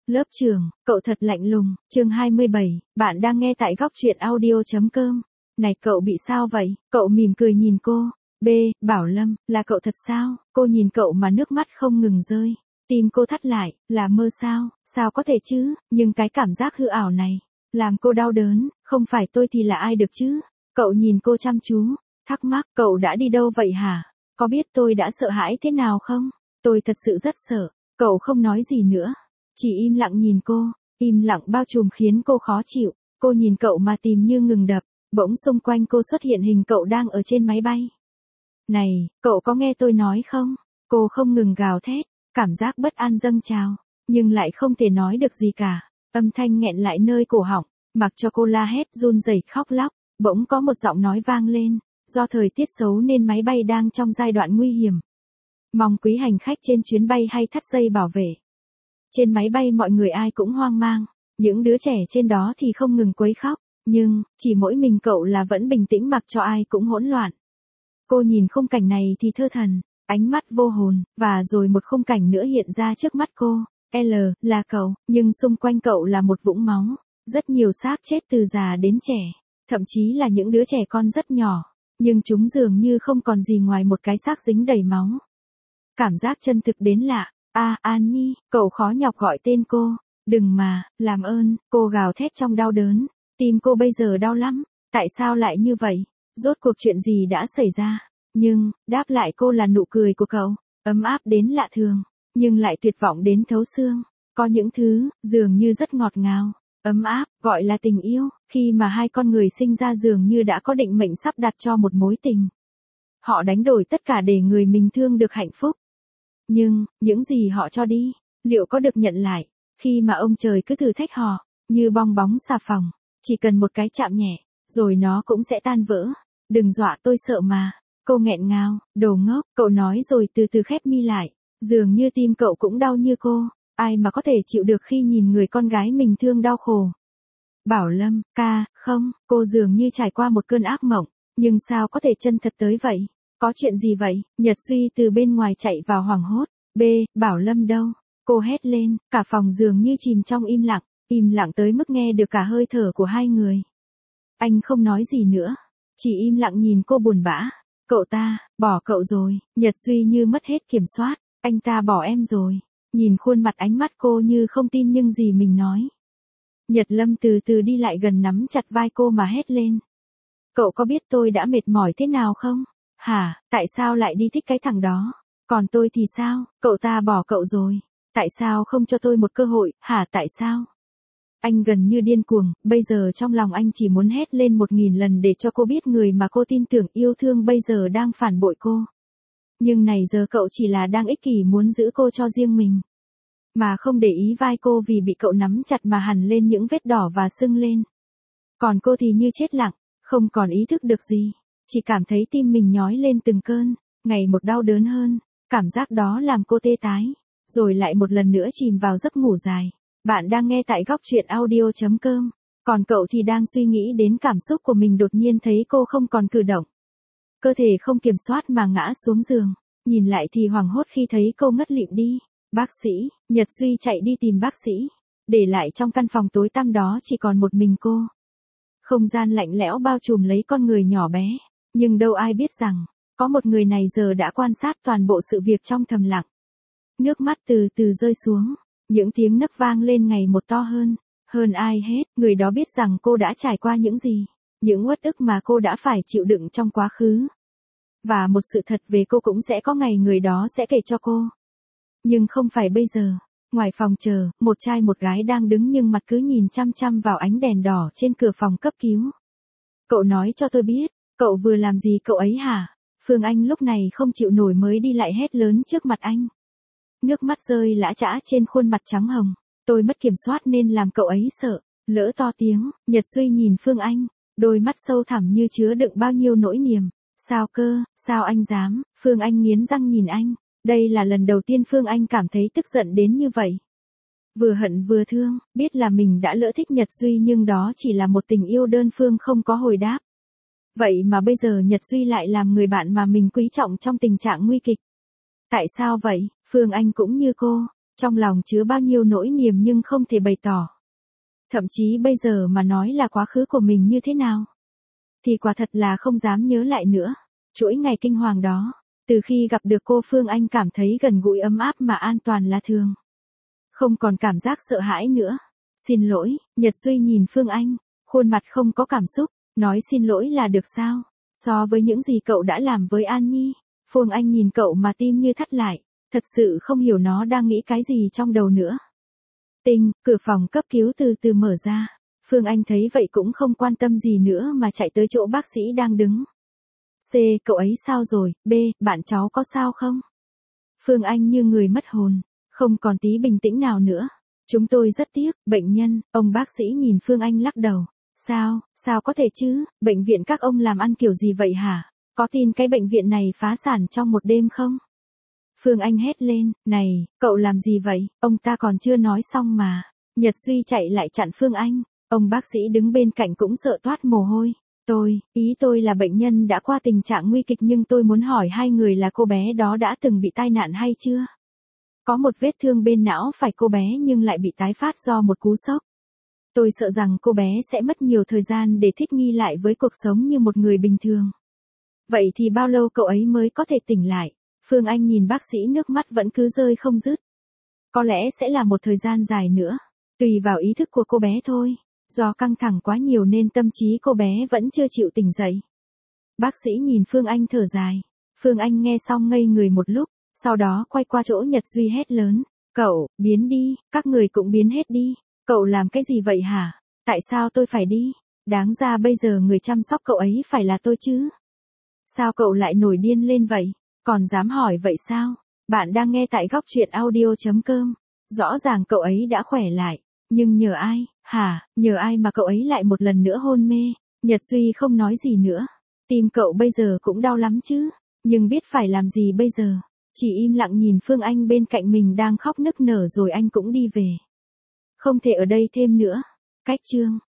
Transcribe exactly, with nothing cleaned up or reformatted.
Lớp trưởng, cậu thật lạnh lùng. Chương hai mươi bảy, bạn đang nghe tại góc truyện audio.com. Này cậu bị sao vậy? Cậu mỉm cười nhìn cô. B, Bảo Lâm, là cậu thật sao? Cô nhìn cậu mà nước mắt không ngừng rơi. Tim cô thắt lại, là mơ sao? Sao có thể chứ? Nhưng cái cảm giác hư ảo này, làm cô đau đớn, không phải tôi thì là ai được chứ? Cậu nhìn cô chăm chú, thắc mắc, cậu đã đi đâu vậy hả? Có biết tôi đã sợ hãi thế nào không? Tôi thật sự rất sợ. Cậu không nói gì nữa, chỉ im lặng nhìn cô, im lặng bao trùm khiến cô khó chịu. Cô nhìn cậu mà tim như ngừng đập, bỗng xung quanh cô xuất hiện hình cậu đang ở trên máy bay. Này, cậu có nghe tôi nói không? Cô không ngừng gào thét, cảm giác bất an dâng trào, nhưng lại không thể nói được gì cả. Âm thanh nghẹn lại nơi cổ họng, mặc cho cô la hét run rẩy khóc lóc. Bỗng có một giọng nói vang lên, do thời tiết xấu nên máy bay đang trong giai đoạn nguy hiểm. Mong quý hành khách trên chuyến bay hay thắt dây bảo vệ. Trên máy bay mọi người ai cũng hoang mang, những đứa trẻ trên đó thì không ngừng quấy khóc, nhưng, chỉ mỗi mình cậu là vẫn bình tĩnh mặc cho ai cũng hỗn loạn. Cô nhìn khung cảnh này thì thơ thần, ánh mắt vô hồn, và rồi một khung cảnh nữa hiện ra trước mắt cô. L, là cậu, nhưng xung quanh cậu là một vũng máu, rất nhiều xác chết từ già đến trẻ, thậm chí là những đứa trẻ con rất nhỏ, nhưng chúng dường như không còn gì ngoài một cái xác dính đầy máu. Cảm giác chân thực đến lạ. A, à, An Nhi, cậu khó nhọc gọi tên cô. Đừng mà, làm ơn, cô gào thét trong đau đớn. Tim cô bây giờ đau lắm. Tại sao lại như vậy? Rốt cuộc chuyện gì đã xảy ra? Nhưng, đáp lại cô là nụ cười của cậu, ấm áp đến lạ thường, nhưng lại tuyệt vọng đến thấu xương. Có những thứ, dường như rất ngọt ngào, ấm áp, gọi là tình yêu, khi mà hai con người sinh ra dường như đã có định mệnh sắp đặt cho một mối tình. Họ đánh đổi tất cả để người mình thương được hạnh phúc. Nhưng, những gì họ cho đi, liệu có được nhận lại, khi mà ông trời cứ thử thách họ, như bong bóng xà phòng, chỉ cần một cái chạm nhẹ, rồi nó cũng sẽ tan vỡ. Đừng dọa tôi sợ mà. Cô nghẹn ngào, đồ ngốc, cậu nói rồi từ từ khép mi lại, dường như tim cậu cũng đau như cô, ai mà có thể chịu được khi nhìn người con gái mình thương đau khổ. Bảo Lâm, ca, không, cô dường như trải qua một cơn ác mộng, nhưng sao có thể chân thật tới vậy? Có chuyện gì vậy? Nhật Duy từ bên ngoài chạy vào hoảng hốt. B, Bảo Lâm đâu? Cô hét lên, cả phòng dường như chìm trong im lặng, im lặng tới mức nghe được cả hơi thở của hai người. Anh không nói gì nữa, chỉ im lặng nhìn cô buồn bã. Cậu ta, bỏ cậu rồi. Nhật Duy như mất hết kiểm soát, anh ta bỏ em rồi. Nhìn khuôn mặt ánh mắt cô như không tin nhưng gì mình nói. Nhật Lâm từ từ đi lại gần nắm chặt vai cô mà hét lên. Cậu có biết tôi đã mệt mỏi thế nào không? Hả, tại sao lại đi thích cái thằng đó? Còn tôi thì sao? Cậu ta bỏ cậu rồi. Tại sao không cho tôi một cơ hội, hả tại sao? Anh gần như điên cuồng, bây giờ trong lòng anh chỉ muốn hét lên một nghìn lần để cho cô biết người mà cô tin tưởng yêu thương bây giờ đang phản bội cô. Nhưng này giờ cậu chỉ là đang ích kỷ muốn giữ cô cho riêng mình. Mà không để ý vai cô vì bị cậu nắm chặt mà hằn lên những vết đỏ và sưng lên. Còn cô thì như chết lặng, không còn ý thức được gì. Chỉ cảm thấy tim mình nhói lên từng cơn, ngày một đau đớn hơn, cảm giác đó làm cô tê tái, rồi lại một lần nữa chìm vào giấc ngủ dài. Bạn đang nghe tại góc truyện audio.com, còn cậu thì đang suy nghĩ đến cảm xúc của mình đột nhiên thấy cô không còn cử động. Cơ thể không kiểm soát mà ngã xuống giường, nhìn lại thì hoảng hốt khi thấy cô ngất lịm đi. Bác sĩ, Nhật Duy chạy đi tìm bác sĩ, để lại trong căn phòng tối tăm đó chỉ còn một mình cô. Không gian lạnh lẽo bao trùm lấy con người nhỏ bé. Nhưng đâu ai biết rằng, có một người này giờ đã quan sát toàn bộ sự việc trong thầm lặng. Nước mắt từ từ rơi xuống, những tiếng nấc vang lên ngày một to hơn. Hơn ai hết, người đó biết rằng cô đã trải qua những gì, những uất ức mà cô đã phải chịu đựng trong quá khứ. Và một sự thật về cô cũng sẽ có ngày người đó sẽ kể cho cô. Nhưng không phải bây giờ. Ngoài phòng chờ, một trai một gái đang đứng nhưng mặt cứ nhìn chăm chăm vào ánh đèn đỏ trên cửa phòng cấp cứu. Cậu nói cho tôi biết. Cậu vừa làm gì cậu ấy hả? Phương Anh lúc này không chịu nổi mới đi lại hét lớn trước mặt anh. Nước mắt rơi lã chã trên khuôn mặt trắng hồng. Tôi mất kiểm soát nên làm cậu ấy sợ. Lỡ to tiếng, Nhật Duy nhìn Phương Anh, đôi mắt sâu thẳm như chứa đựng bao nhiêu nỗi niềm. Sao cơ, sao anh dám? Phương Anh nghiến răng nhìn anh. Đây là lần đầu tiên Phương Anh cảm thấy tức giận đến như vậy. Vừa hận vừa thương, biết là mình đã lỡ thích Nhật Duy nhưng đó chỉ là một tình yêu đơn phương không có hồi đáp. Vậy mà bây giờ Nhật Duy lại làm người bạn mà mình quý trọng trong tình trạng nguy kịch. Tại sao vậy? Phương Anh cũng như cô, Trong lòng chứa bao nhiêu nỗi niềm nhưng không thể bày tỏ. Thậm chí bây giờ mà nói là quá khứ của mình như thế nào, thì quả thật là không dám nhớ lại nữa. Chuỗi ngày kinh hoàng đó, từ khi gặp được cô Phương Anh cảm thấy gần gũi ấm áp mà an toàn là thường. Không còn cảm giác sợ hãi nữa. Xin lỗi, Nhật Duy nhìn Phương Anh, khuôn mặt không có cảm xúc, nói xin lỗi là được sao? So với những gì cậu đã làm với An Nhi, Phương Anh nhìn cậu mà tim như thắt lại, thật sự không hiểu nó đang nghĩ cái gì trong đầu nữa. Tinh, cửa phòng cấp cứu từ từ mở ra. Phương Anh thấy vậy cũng không quan tâm gì nữa mà chạy tới chỗ bác sĩ đang đứng. C, cậu ấy sao rồi? B, bạn cháu có sao không? Phương Anh như người mất hồn, không còn tí bình tĩnh nào nữa. Chúng tôi rất tiếc, bệnh nhân, ông bác sĩ nhìn Phương Anh lắc đầu. Sao, sao có thể chứ, bệnh viện các ông làm ăn kiểu gì vậy hả? Có tin cái bệnh viện này phá sản trong một đêm không? Phương Anh hét lên, này, cậu làm gì vậy, ông ta còn chưa nói xong mà. Nhật Duy chạy lại chặn Phương Anh, ông bác sĩ đứng bên cạnh cũng sợ toát mồ hôi. Tôi, ý tôi là bệnh nhân đã qua tình trạng nguy kịch nhưng tôi muốn hỏi hai người là cô bé đó đã từng bị tai nạn hay chưa? Có một vết thương bên não phải cô bé nhưng lại bị tái phát do một cú sốc. Tôi sợ rằng cô bé sẽ mất nhiều thời gian để thích nghi lại với cuộc sống như một người bình thường. Vậy thì bao lâu cậu ấy mới có thể tỉnh lại? Phương Anh nhìn bác sĩ nước mắt vẫn cứ rơi không dứt. Có lẽ sẽ là một thời gian dài nữa, tùy vào ý thức của cô bé thôi. Do căng thẳng quá nhiều nên tâm trí cô bé vẫn chưa chịu tỉnh dậy. Bác sĩ nhìn Phương Anh thở dài. Phương Anh nghe xong ngây người một lúc, sau đó quay qua chỗ Nhật Duy hét lớn. Cậu, biến đi, các người cũng biến hết đi. Cậu làm cái gì vậy hả? Tại sao tôi phải đi? Đáng ra bây giờ người chăm sóc cậu ấy phải là tôi chứ. Sao cậu lại nổi điên lên vậy? Còn dám hỏi vậy sao? Bạn đang nghe tại góc truyện audio chấm com. Rõ ràng cậu ấy đã khỏe lại. Nhưng nhờ ai, hả, nhờ ai mà cậu ấy lại một lần nữa hôn mê? Nhật Duy không nói gì nữa. Tim cậu bây giờ cũng đau lắm chứ. Nhưng biết phải làm gì bây giờ? Chỉ im lặng nhìn Phương Anh bên cạnh mình đang khóc nức nở rồi anh cũng đi về. Không thể ở đây thêm nữa. Cách chương